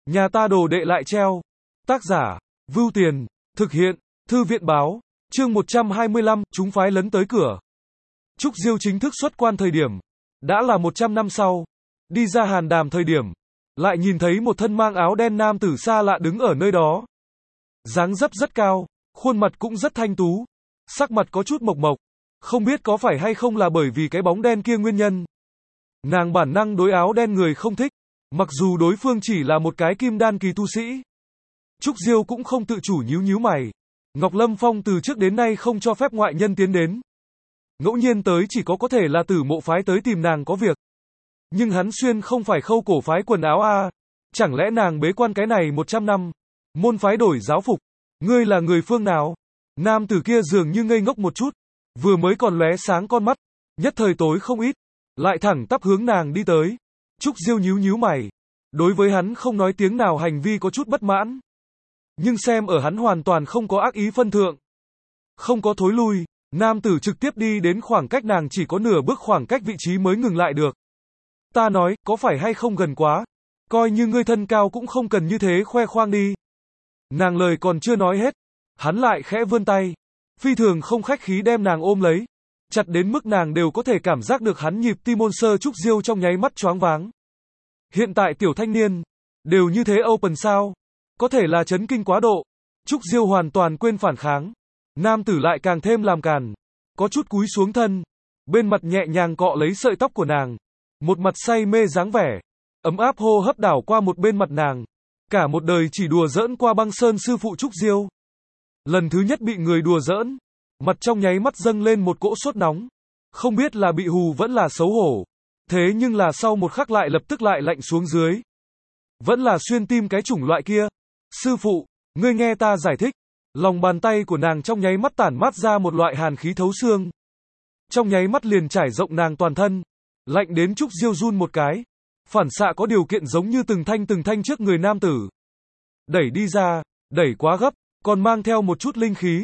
Nhà ta đồ đệ lại treo. Tác giả, Vưu Tiền, thực hiện, Thư viện báo, chương 125, chúng phái lấn tới cửa. Trúc Diêu chính thức xuất quan thời điểm, đã là 100 năm sau, đi ra hàn đàm thời điểm, lại nhìn thấy một thân mang áo đen nam tử xa lạ đứng ở nơi đó. Dáng dấp rất cao, khuôn mặt cũng rất thanh tú, sắc mặt có chút mộc mộc, không biết có phải hay không là bởi vì cái bóng đen kia nguyên nhân. Nàng bản năng đối áo đen người không thích, mặc dù đối phương chỉ là một cái kim đan kỳ tu sĩ. Trúc Diêu cũng không tự chủ nhíu mày. Ngọc Lâm Phong từ trước đến nay không cho phép ngoại nhân tiến đến. Ngẫu nhiên tới chỉ có thể là Tử Mộ phái tới tìm nàng có việc. Nhưng hắn xuyên không phải Khâu Cổ phái quần áo a, chẳng lẽ nàng bế quan cái này 100 năm, môn phái đổi giáo phục, ngươi là người phương nào? Nam tử kia dường như ngây ngốc một chút, vừa mới còn lóe sáng con mắt, nhất thời tối không ít, lại thẳng tắp hướng nàng đi tới. Trúc Diêu nhíu mày, đối với hắn không nói tiếng nào hành vi có chút bất mãn. Nhưng xem ở hắn hoàn toàn không có ác ý phân thượng, không có thối lui, nam tử trực tiếp đi đến khoảng cách nàng chỉ có nửa bước khoảng cách vị trí mới ngừng lại được. Ta nói, có phải hay không gần quá? Coi như ngươi thân cao cũng không cần như thế khoe khoang đi. Nàng lời còn chưa nói hết, hắn lại khẽ vươn tay, phi thường không khách khí đem nàng ôm lấy, chặt đến mức nàng đều có thể cảm giác được hắn nhịp tim môn sơ. Trúc Diêu trong nháy mắt choáng váng. Hiện tại tiểu thanh niên, đều như thế open sao? Có thể là chấn kinh quá độ. Trúc Diêu hoàn toàn quên phản kháng. Nam tử lại càng thêm làm càn, có chút cúi xuống thân, bên mặt nhẹ nhàng cọ lấy sợi tóc của nàng, một mặt say mê dáng vẻ, ấm áp hô hấp đảo qua một bên mặt nàng. Cả một đời chỉ đùa giỡn qua băng sơn sư phụ Trúc Diêu, lần thứ nhất bị người đùa giỡn, mặt trong nháy mắt dâng lên một cỗ sốt nóng, không biết là bị hù vẫn là xấu hổ, thế nhưng là sau một khắc lại lập tức lại lạnh xuống dưới. Vẫn là xuyên tim cái chủng loại kia. Sư phụ, ngươi nghe ta giải thích. Lòng bàn tay của nàng trong nháy mắt tản mát ra một loại hàn khí thấu xương. Trong nháy mắt liền trải rộng nàng toàn thân. Lạnh đến Trúc Diêu run một cái. Phản xạ có điều kiện giống như từng thanh trước người nam tử. Đẩy đi ra, đẩy quá gấp, còn mang theo một chút linh khí.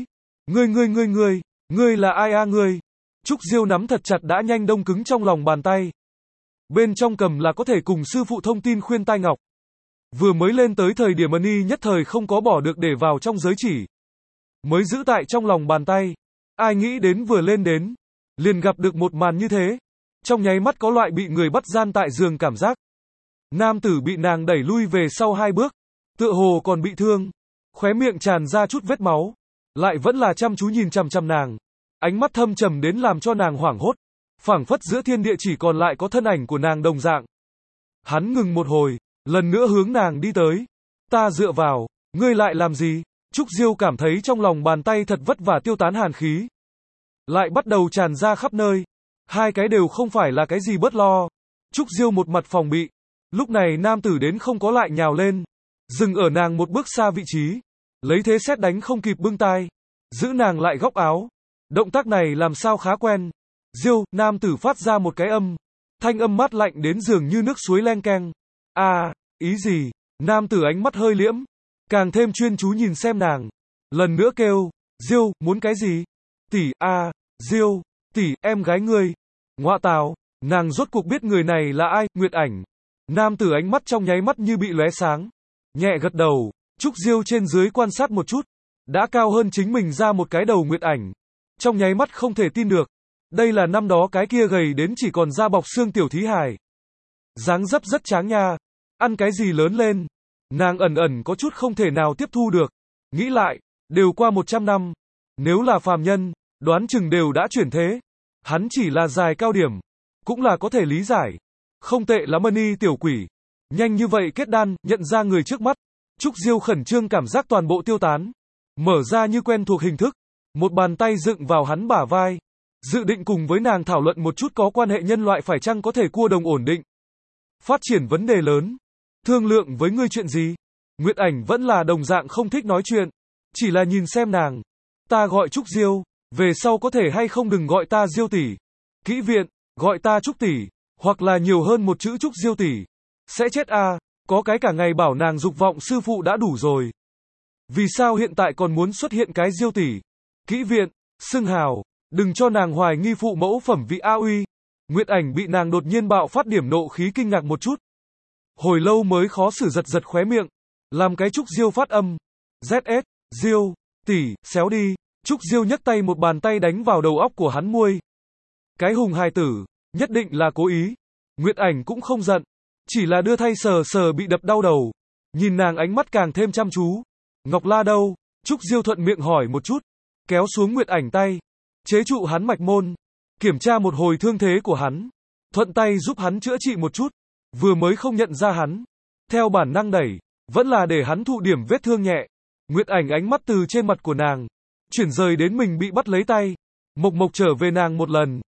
Ngươi là ai a ngươi? Trúc Diêu nắm thật chặt đã nhanh đông cứng trong lòng bàn tay. Bên trong cầm là có thể cùng sư phụ thông tin khuyên tai ngọc. Vừa mới lên tới thời điểm y nhất thời không có bỏ được để vào trong giới chỉ. Mới giữ tại trong lòng bàn tay. Ai nghĩ đến vừa lên đến, liền gặp được một màn như thế. Trong nháy mắt có loại bị người bắt gian tại giường cảm giác. Nam tử bị nàng đẩy lui về sau 2 bước. Tựa hồ còn bị thương. Khóe miệng tràn ra chút vết máu. Lại vẫn là chăm chú nhìn chằm nàng. Ánh mắt thâm trầm đến làm cho nàng hoảng hốt. Phảng phất giữa thiên địa chỉ còn lại có thân ảnh của nàng đồng dạng. Hắn ngừng một hồi, lần nữa hướng nàng đi tới. Ta dựa vào, ngươi lại làm gì? Trúc Diêu cảm thấy trong lòng bàn tay thật vất vả tiêu tán hàn khí. Lại bắt đầu tràn ra khắp nơi. Hai cái đều không phải là cái gì bớt lo. Trúc Diêu một mặt phòng bị. Lúc này nam tử đến không có lại nhào lên. Dừng ở nàng một bước xa vị trí. Lấy thế sét đánh không kịp bưng tai. Giữ nàng lại góc áo. Động tác này làm sao khá quen. Diêu, nam tử phát ra một cái âm. Thanh âm mát lạnh đến dường như nước suối len keng. Ý gì? Nam tử ánh mắt hơi liễm. Càng thêm chuyên chú nhìn xem nàng. Lần nữa kêu. Diêu, muốn cái gì? Tỷ, Diêu, tỷ, em gái ngươi. Ngoạ tào, nàng rốt cuộc biết người này là ai, Nguyệt Ảnh. Nam tử ánh mắt trong nháy mắt như bị lóe sáng. Nhẹ gật đầu. Trúc Diêu trên dưới quan sát một chút. Đã cao hơn chính mình ra một cái đầu Nguyệt Ảnh. Trong nháy mắt không thể tin được. Đây là năm đó cái kia gầy đến chỉ còn da bọc xương tiểu thí hài. Dáng dấp rất tráng nha. Ăn cái gì lớn lên. Nàng ẩn có chút không thể nào tiếp thu được. Nghĩ lại, đều qua 100 năm. Nếu là phàm nhân, đoán chừng đều đã chuyển thế. Hắn chỉ là dài cao điểm. Cũng là có thể lý giải. Không tệ lắm y tiểu quỷ. Nhanh như vậy kết đan, nhận ra người trước mắt. Trúc Diêu khẩn trương cảm giác toàn bộ tiêu tán. Mở ra như quen thuộc hình thức. Một bàn tay dựng vào hắn bả vai. Dự định cùng với nàng thảo luận một chút có quan hệ nhân loại phải chăng có thể cua đồng ổn định. Phát triển vấn đề lớn. Thương lượng với ngươi chuyện gì? Nguyệt Ảnh vẫn là đồng dạng không thích nói chuyện. Chỉ là nhìn xem nàng. Ta gọi Trúc Diêu. Về sau có thể hay không đừng gọi ta Diêu tỷ. Kỹ viện, gọi ta Trúc tỷ. Hoặc là nhiều hơn một chữ Trúc Diêu tỷ. Sẽ chết có cái cả ngày bảo nàng dục vọng sư phụ đã đủ rồi. Vì sao hiện tại còn muốn xuất hiện cái Diêu tỷ? Kỹ viện, xưng hào. Đừng cho nàng hoài nghi phụ mẫu phẩm vị A uy. Nguyệt Ảnh bị nàng đột nhiên bạo phát điểm nộ khí kinh ngạc một chút. Hồi lâu mới khó xử giật giật khóe miệng, làm cái Trúc Diêu phát âm. ZS, Diêu, tỷ, xéo đi. Trúc Diêu nhấc tay một bàn tay đánh vào đầu óc của hắn muôi. Cái hùng hài tử, nhất định là cố ý. Nguyệt Ảnh cũng không giận, chỉ là đưa thay sờ sờ bị đập đau đầu. Nhìn nàng ánh mắt càng thêm chăm chú. Ngọc La đâu? Trúc Diêu thuận miệng hỏi một chút, kéo xuống Nguyệt Ảnh tay, chế trụ hắn mạch môn, kiểm tra một hồi thương thế của hắn, thuận tay giúp hắn chữa trị một chút. Vừa mới không nhận ra hắn, theo bản năng đẩy, vẫn là để hắn thụ điểm vết thương nhẹ. Nguyệt Ảnh ánh mắt từ trên mặt của nàng chuyển rời đến mình bị bắt lấy tay. Mộc Mộc trở về nàng một lần.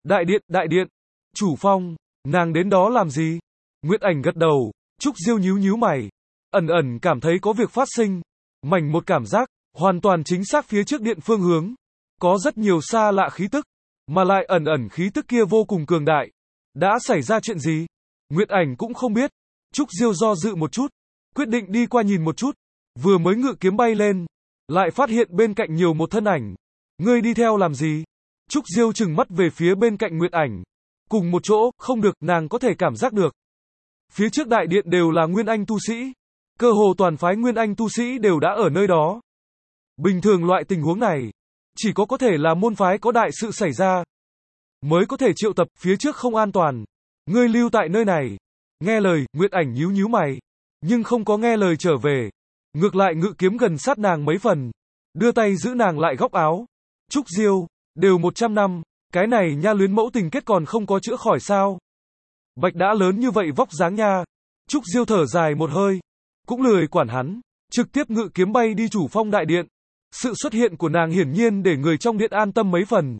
Đại điện, chủ phong, nàng đến đó làm gì? Nguyệt Ảnh gật đầu. Trúc Diêu nhíu nhíu mày, ẩn ẩn cảm thấy có việc phát sinh. Mảnh một cảm giác, hoàn toàn chính xác phía trước điện phương hướng, có rất nhiều xa lạ khí tức, mà lại ẩn ẩn khí tức kia vô cùng cường đại. Đã xảy ra chuyện gì? Nguyệt Ảnh cũng không biết. Trúc Diêu do dự một chút, quyết định đi qua nhìn một chút. Vừa mới ngự kiếm bay lên, lại phát hiện bên cạnh nhiều một thân ảnh. Ngươi đi theo làm gì? Trúc Diêu trừng mắt về phía bên cạnh Nguyệt Ảnh. Cùng một chỗ, không được, nàng có thể cảm giác được. Phía trước đại điện đều là Nguyên Anh tu sĩ. Cơ hồ toàn phái Nguyên Anh tu sĩ đều đã ở nơi đó. Bình thường loại tình huống này, chỉ có thể là môn phái có đại sự xảy ra, mới có thể triệu tập, phía trước không an toàn. Ngươi lưu tại nơi này. Nghe lời, Nguyệt Ảnh nhíu nhíu mày, nhưng không có nghe lời trở về. Ngược lại ngự kiếm gần sát nàng mấy phần, đưa tay giữ nàng lại góc áo. Trúc Diêu, đều 100 năm, cái này nha luyến mẫu tình kết còn không có chữa khỏi sao? Bạch đã lớn như vậy vóc dáng nha. Trúc Diêu thở dài một hơi, cũng lười quản hắn, trực tiếp ngự kiếm bay đi chủ phong đại điện. Sự xuất hiện của nàng hiển nhiên để người trong điện an tâm mấy phần.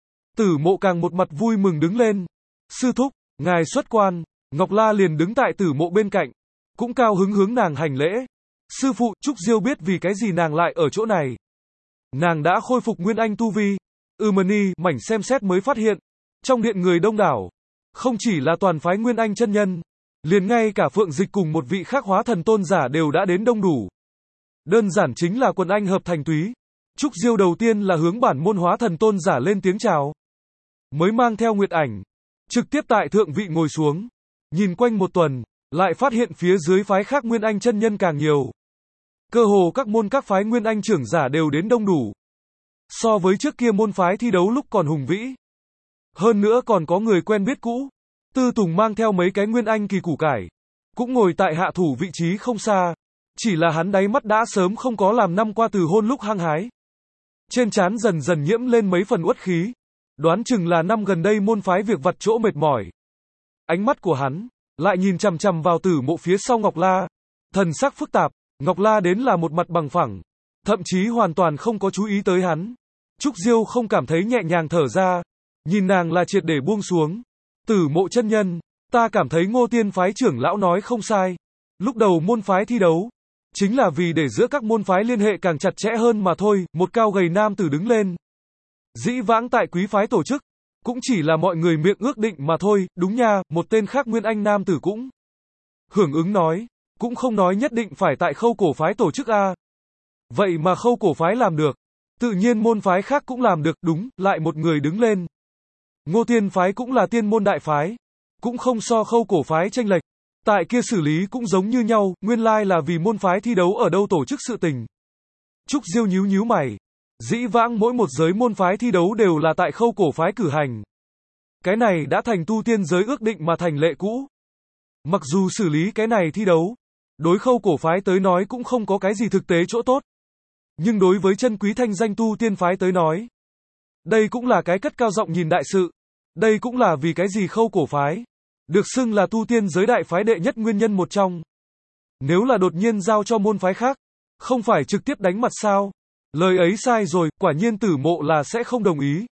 Tử Mộ càng một mặt vui mừng đứng lên. Sư thúc, ngài xuất quan. Ngọc La liền đứng tại Tử Mộ bên cạnh, cũng cao hứng hướng nàng hành lễ. Sư phụ, Trúc Diêu biết vì cái gì nàng lại ở chỗ này. Nàng đã khôi phục Nguyên Anh tu vi. Mảnh xem xét mới phát hiện, trong điện người đông đảo, không chỉ là toàn phái Nguyên Anh chân nhân, liền ngay cả Phượng Dịch cùng một vị khác hóa thần tôn giả đều đã đến đông đủ. Đơn giản chính là quần anh hợp thành túy. Trúc Diêu đầu tiên là hướng bản môn hóa thần tôn giả lên tiếng chào, mới mang theo Nguyệt Ảnh, trực tiếp tại thượng vị ngồi xuống. Nhìn quanh một tuần, lại phát hiện phía dưới phái khác Nguyên Anh chân nhân càng nhiều. Cơ hồ các môn các phái Nguyên Anh trưởng giả đều đến đông đủ. So với trước kia môn phái thi đấu lúc còn hùng vĩ. Hơn nữa còn có người quen biết cũ. Tư Tùng mang theo mấy cái Nguyên Anh kỳ củ cải, cũng ngồi tại hạ thủ vị trí không xa. Chỉ là hắn đáy mắt đã sớm không có làm năm qua từ hôn lúc hăng hái. Trên trán dần dần nhiễm lên mấy phần uất khí. Đoán chừng là năm gần đây môn phái việc vặt chỗ mệt mỏi. Ánh mắt của hắn lại nhìn chằm chằm vào Tử Mộ phía sau Ngọc La. Thần sắc phức tạp. Ngọc La đến là một mặt bằng phẳng, thậm chí hoàn toàn không có chú ý tới hắn. Trúc Diêu không cảm thấy nhẹ nhàng thở ra, nhìn nàng là triệt để buông xuống. Tử Mộ chân nhân, ta cảm thấy Ngô Tiên phái trưởng lão nói không sai. Lúc đầu môn phái thi đấu, chính là vì để giữa các môn phái liên hệ càng chặt chẽ hơn mà thôi. Một cao gầy nam tử đứng lên. Dĩ vãng tại quý phái tổ chức, cũng chỉ là mọi người miệng ước định mà thôi. Đúng nha, một tên khác Nguyên Anh nam tử cũng hưởng ứng nói. Cũng không nói nhất định phải tại Khâu Cổ phái tổ chức a. Vậy mà Khâu Cổ phái làm được, tự nhiên môn phái khác cũng làm được. Đúng, lại một người đứng lên. Ngô Tiên phái cũng là tiên môn đại phái, cũng không so Khâu Cổ phái chênh lệch. Tại kia xử lý cũng giống như nhau, nguyên lai là vì môn phái thi đấu ở đâu tổ chức sự tình. Trúc Diêu nhíu nhíu mày. Dĩ vãng mỗi một giới môn phái thi đấu đều là tại Khâu Cổ phái cử hành. Cái này đã thành tu tiên giới ước định mà thành lệ cũ. Mặc dù xử lý cái này thi đấu, đối Khâu Cổ phái tới nói cũng không có cái gì thực tế chỗ tốt. Nhưng đối với chân quý thanh danh tu tiên phái tới nói, đây cũng là cái cất cao giọng nhìn đại sự. Đây cũng là vì cái gì Khâu Cổ phái được xưng là tu tiên giới đại phái đệ nhất nguyên nhân một trong. Nếu là đột nhiên giao cho môn phái khác, không phải trực tiếp đánh mặt sao? Lời ấy sai rồi, quả nhiên Tử Mộ là sẽ không đồng ý.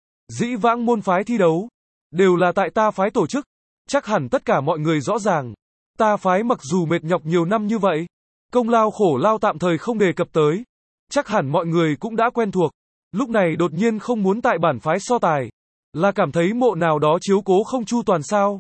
Dĩ vãng môn phái thi đấu đều là tại ta phái tổ chức, chắc hẳn tất cả mọi người rõ ràng. Ta phái mặc dù mệt nhọc nhiều năm như vậy, công lao khổ lao tạm thời không đề cập tới, chắc hẳn mọi người cũng đã quen thuộc. Lúc này đột nhiên không muốn tại bản phái so tài, là cảm thấy Mộ nào đó chiếu cố không chu toàn sao?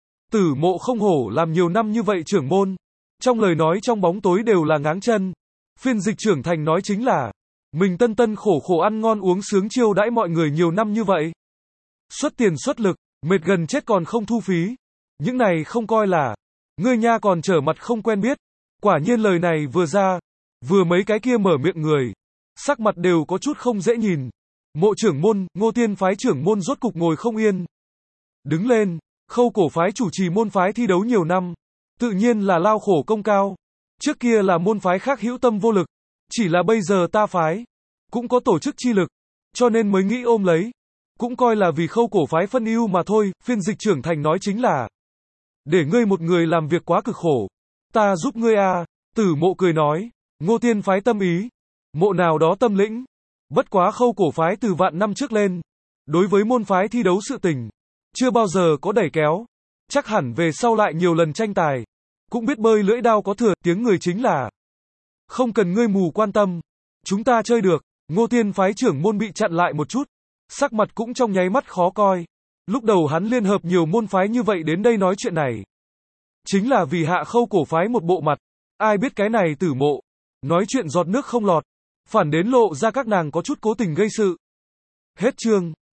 Tử Mộ không hổ làm nhiều năm như vậy trưởng môn, trong lời nói trong bóng tối đều là ngáng chân. Phiên dịch trưởng thành nói chính là, mình tân tân khổ khổ ăn ngon uống sướng chiêu đãi mọi người nhiều năm như vậy. Xuất tiền xuất lực, mệt gần chết còn không thu phí. Những này không coi là. Ngươi nha còn trở mặt không quen biết. Quả nhiên lời này vừa ra, vừa mấy cái kia mở miệng người, sắc mặt đều có chút không dễ nhìn. Mộ trưởng môn, Ngô Tiên phái trưởng môn rốt cục ngồi không yên. Đứng lên, Khâu cổ phái chủ trì môn phái thi đấu nhiều năm, tự nhiên là lao khổ công cao. Trước kia là môn phái khác hữu tâm vô lực, chỉ là bây giờ ta phái cũng có tổ chức chi lực, cho nên mới nghĩ ôm lấy, cũng coi là vì Khâu cổ phái phân ưu mà thôi. Phiên dịch trưởng thành nói chính là, để ngươi một người làm việc quá cực khổ, ta giúp ngươi a. Tử Mộ cười nói, Ngô Tiên phái tâm ý, mộ nào đó tâm lĩnh. Bất quá Khâu cổ phái từ vạn năm trước lên, đối với môn phái thi đấu sự tình, chưa bao giờ có đẩy kéo. Chắc hẳn về sau lại nhiều lần tranh tài, cũng biết bơi lưỡi đao có thừa. Tiếng người chính là, không cần ngươi mù quan tâm, chúng ta chơi được. Ngô Tiên phái trưởng môn bị chặn lại một chút, sắc mặt cũng trong nháy mắt khó coi. Lúc đầu hắn liên hợp nhiều môn phái như vậy đến đây nói chuyện này, chính là vì hạ Khâu cổ phái một bộ mặt. Ai biết cái này Tử Mộ nói chuyện giọt nước không lọt, phản đến lộ ra các nàng có chút cố tình gây sự. Hết chương.